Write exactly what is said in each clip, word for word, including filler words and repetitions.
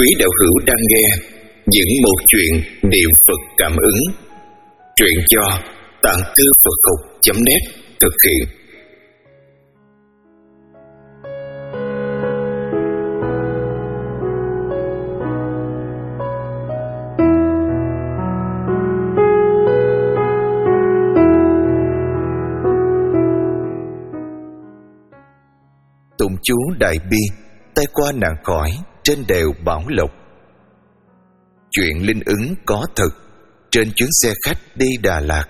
quý đạo hữu đang nghe những một chuyện niệm Phật cảm ứng. Truyện do Tạng Thư Phật Học chấm net thực hiện. Tụng chú Đại Bi, tai qua nạn khỏi trên đèo Bảo Lộc. Chuyện linh ứng có thật trên chuyến xe khách đi Đà Lạt.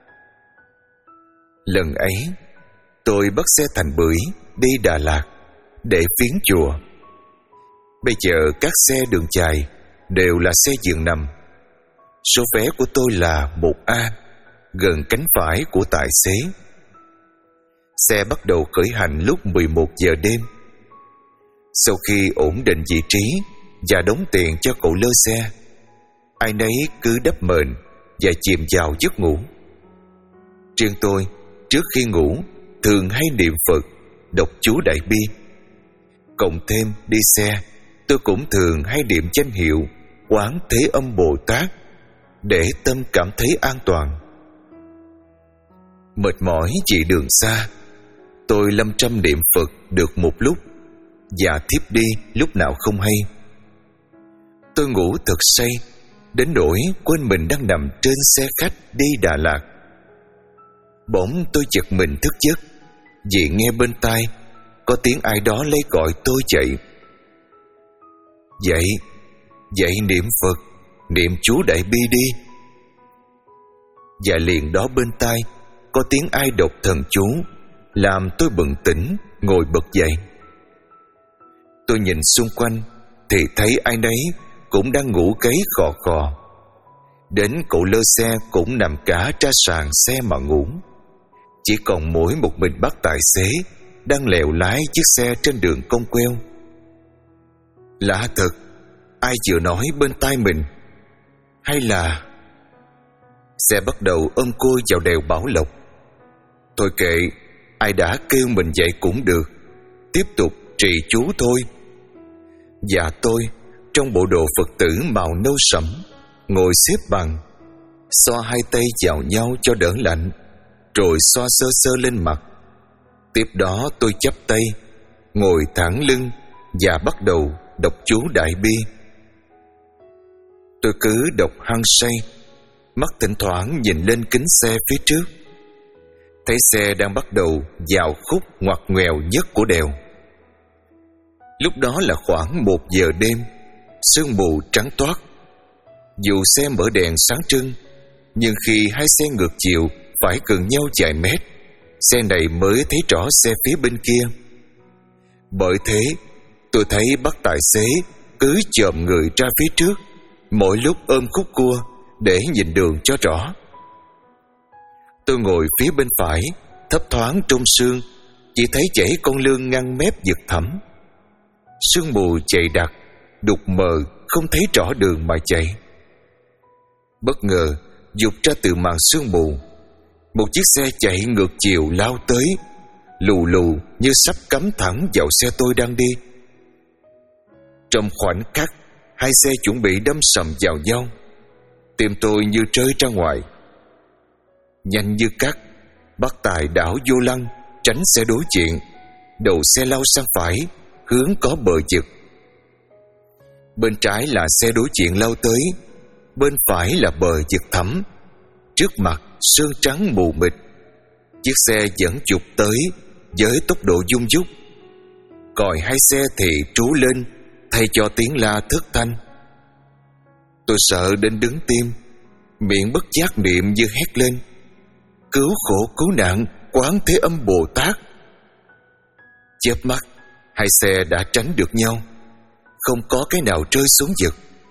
Lần ấy tôi bắt xe thành bưởi đi Đà Lạt để viếng chùa. Bây giờ các xe đường dài đều là xe giường nằm. Số vé của tôi là một A, gần cánh phải của tài xế. Xe bắt đầu khởi hành lúc mười một giờ đêm. Sau khi ổn định vị trí và đóng tiền cho cậu lơ xe, ai nấy cứ đắp mền và chìm vào giấc ngủ. Riêng tôi, trước khi ngủ, thường hay niệm Phật, đọc chú Đại Bi. Cộng thêm đi xe, tôi cũng thường hay niệm danh hiệu Quán Thế Âm Bồ Tát để tâm cảm thấy an toàn. Mệt mỏi vì đường xa, tôi lâm trăm niệm Phật được một lúc và thiếp đi lúc nào không hay. Tôi ngủ thật say đến nỗi quên mình đang nằm trên xe khách đi Đà Lạt. Bỗng tôi giật mình thức giấc vì nghe bên tai có tiếng ai đó lấy gọi tôi dậy. Dậy, dậy niệm Phật, niệm chú Đại Bi đi. Và liền đó bên tai có tiếng ai đọc thần chú, làm tôi bừng tỉnh ngồi bật dậy. Tôi nhìn xung quanh thì thấy ai nấy cũng đang ngủ gáy khò khò. Đến cậu lơ xe cũng nằm cả ra sàn xe mà ngủ. Chỉ còn mỗi một mình bác tài xế đang lèo lái chiếc xe trên đường cong queo. Lạ thật, ai vừa nói bên tai mình? Hay là... Xe bắt đầu ôm côi vào đèo Bảo Lộc. Thôi kệ, ai đã kêu mình dậy cũng được, tiếp tục trì chú thôi. Và tôi trong bộ đồ Phật tử màu nâu sẫm, ngồi xếp bằng, xoa hai tay vào nhau cho đỡ lạnh, rồi xoa sơ sơ lên mặt. Tiếp đó tôi chắp tay, ngồi thẳng lưng và bắt đầu đọc chú Đại Bi. Tôi cứ đọc hăng say, mắt thỉnh thoảng nhìn lên kính xe phía trước. Thấy xe đang bắt đầu vào khúc ngoặt ngoèo nhất của đèo. Lúc đó là khoảng một giờ đêm, sương mù trắng toát. Dù xe mở đèn sáng trưng, nhưng khi hai xe ngược chiều phải gần nhau vài mét, xe này mới thấy rõ xe phía bên kia. Bởi thế, tôi thấy bác tài xế cứ chồm người ra phía trước, mỗi lúc ôm khúc cua để nhìn đường cho rõ. Tôi ngồi phía bên phải, thấp thoáng trong sương, chỉ thấy chảy con lươn ngăn mép vực thẳm. Sương mù dày đặc, đục mờ, không thấy rõ đường mà chạy. Bất ngờ, vụt ra từ màn sương mù, một chiếc xe chạy ngược chiều lao tới, lù lù như sắp cắm thẳng vào xe tôi đang đi. Trong khoảnh khắc, hai xe chuẩn bị đâm sầm vào nhau. Tim tôi như rơi ra ngoài. Nhanh như cắt, bác tài đảo vô lăng tránh xe đối diện, đầu xe lao sang phải, hướng có bờ vực. Bên trái là xe đối diện lao tới, bên phải là bờ vực thẳm. Trước mặt sương trắng mù mịt. Chiếc xe vẫn chụp tới với tốc độ dung dút. Còi hai xe thì trú lên thay cho tiếng la thất thanh. Tôi sợ đến đứng tim, miệng bất giác niệm như hét lên: Cứu khổ cứu nạn Quán Thế Âm Bồ Tát. Chớp mắt, hai xe đã tránh được nhau, không có cái nào rơi xuống vực.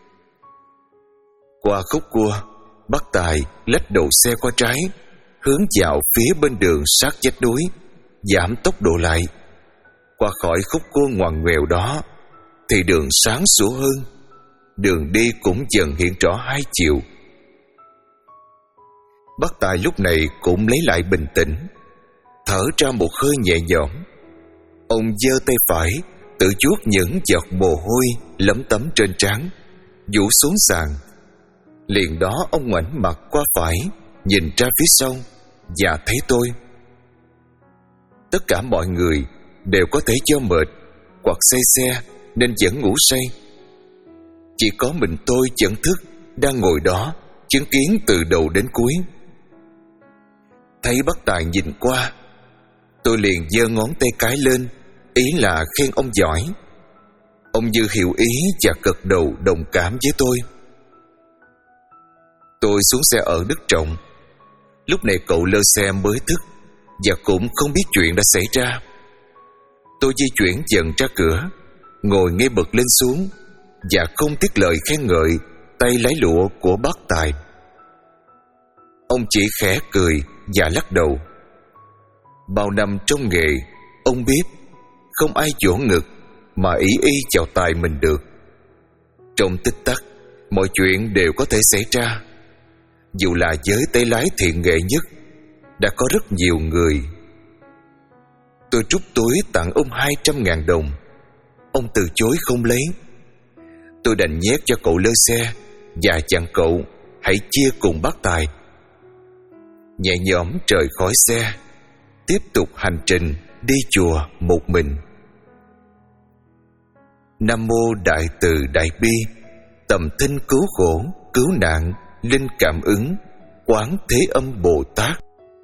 Qua khúc cua, bác tài lách đầu xe qua trái, hướng vào phía bên đường sát vách núi, giảm tốc độ lại. Qua khỏi khúc cua ngoằn ngoèo đó thì đường sáng sủa hơn, đường đi cũng dần hiện rõ hai chiều. Bác tài lúc này cũng lấy lại bình tĩnh, thở ra một hơi nhẹ nhõm. Ông giơ tay phải tự chuốt những giọt mồ hôi lấm tấm trên trán, vũ xuống sàn. Liền đó ông ngoảnh mặt qua phải, nhìn ra phía sau và thấy tôi. Tất cả mọi người đều có thể do mệt hoặc say xe nên vẫn ngủ say. Chỉ có mình tôi vẫn thức, đang ngồi đó chứng kiến từ đầu đến cuối. Thấy bác Tài nhìn qua, tôi liền giơ ngón tay cái lên, ý là khen ông giỏi. Ông như hiểu ý và gật đầu đồng cảm với tôi. Tôi xuống xe ở Đức Trọng. Lúc này cậu lơ xe mới thức và cũng không biết chuyện đã xảy ra. Tôi di chuyển dần ra cửa, ngồi ngay bật lên xuống và không tiếc lời khen ngợi tay lái lụa của bác Tài. Ông chỉ khẽ cười và lắc đầu. Bao năm trong nghề, ông biết không ai vỗ ngực mà ý y chào tài mình được. Trong tích tắc, mọi chuyện đều có thể xảy ra. Dù là với tay lái thiện nghệ nhất, đã có rất nhiều người. Tôi rút túi tặng ông hai trăm ngàn đồng. Ông từ chối không lấy. Tôi đành nhét cho cậu lơ xe và dặn cậu hãy chia cùng bác Tài. Nhẹ nhõm rời khỏi xe, tiếp tục hành trình đi chùa một mình. Nam mô Đại Từ Đại Bi, tầm thinh cứu khổ, cứu nạn, linh cảm ứng, Quán Thế Âm Bồ Tát.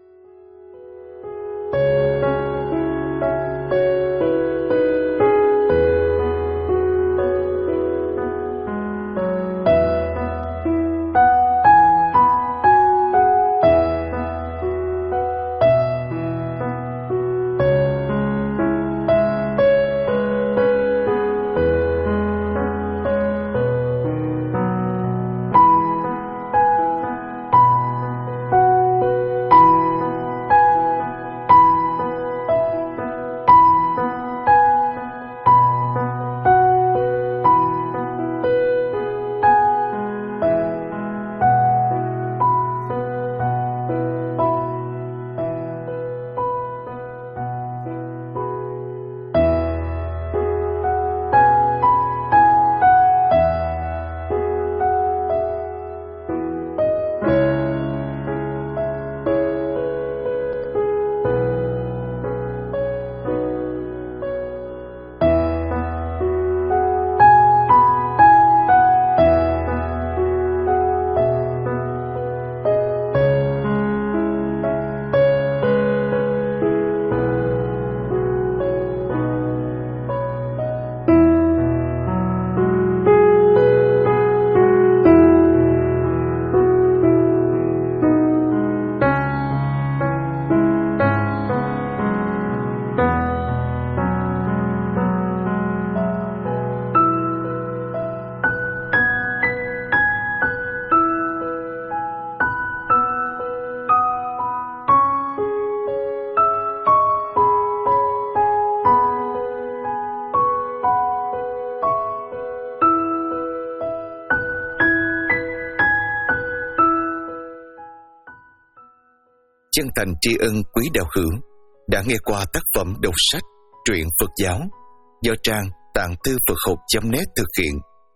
Chân thành tri ân quý đạo hữu đã nghe qua tác phẩm đọc sách truyện Phật giáo do trang tạng thư Phật học chấm net thực hiện.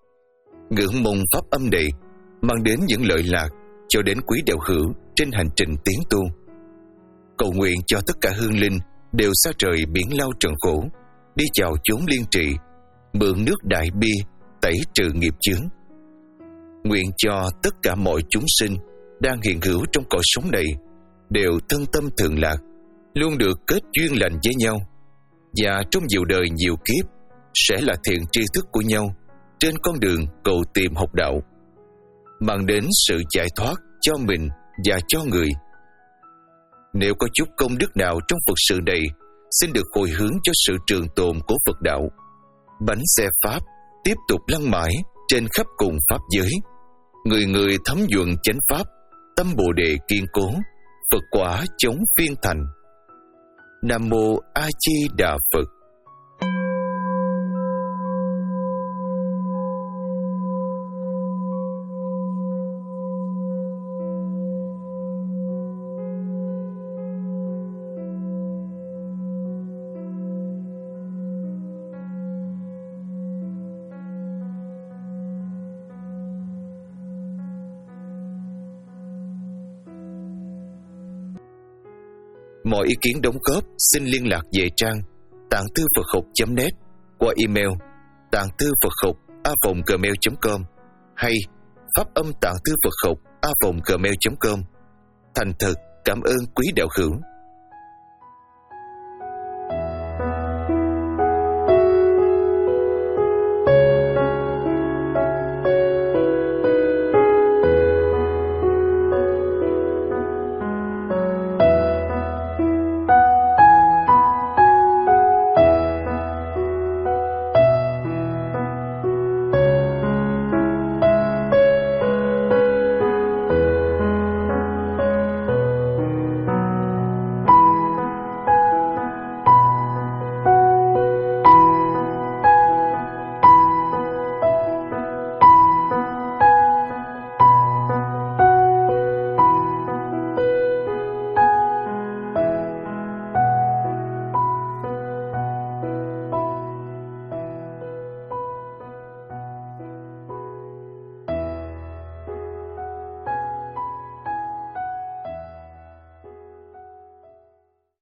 Ngưỡng mong pháp âm này mang đến những lợi lạc cho đến quý đạo hữu trên hành trình tiến tu. Cầu nguyện cho tất cả hương linh đều xa rời biển lao trần khổ, đi vào chốn liên trì, mượn nước đại bi tẩy trừ nghiệp chướng. Nguyện cho tất cả mọi chúng sinh đang hiện hữu trong cõi sống này đều thân tâm thường lạc, luôn được kết duyên lành với nhau, và trong nhiều đời nhiều kiếp sẽ là thiện tri thức của nhau trên con đường cầu tìm học đạo, mang đến sự giải thoát cho mình và cho người. Nếu có chút công đức nào trong Phật sự này, xin được hồi hướng cho sự trường tồn của Phật đạo. Bánh xe Pháp tiếp tục lăn mãi trên khắp cùng Pháp giới. Người người thấm nhuận chánh Pháp, tâm Bồ Đề kiên cố, Phật quả chống phiên thành. Nam Mô A Di Đà Phật. Mọi ý kiến đóng góp xin liên lạc về trang tạng thư Phật học chấm net qua email tạng thư Phật học a vòng gmail chấm com hay pháp âm tạng thư Phật học a vòng gmail chấm com. Thành thật cảm ơn quý đạo hữu.